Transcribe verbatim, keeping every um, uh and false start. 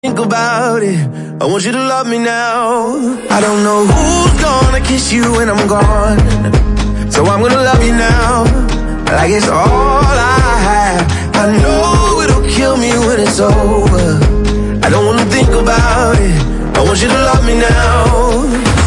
Think about it, I want you to love me now. I don't know who's gonna kiss you when I'm gone, so I'm gonna love you now, like it's all I have. I know it'll kill me when it's over. I don't wanna think about it, I want you to love me now.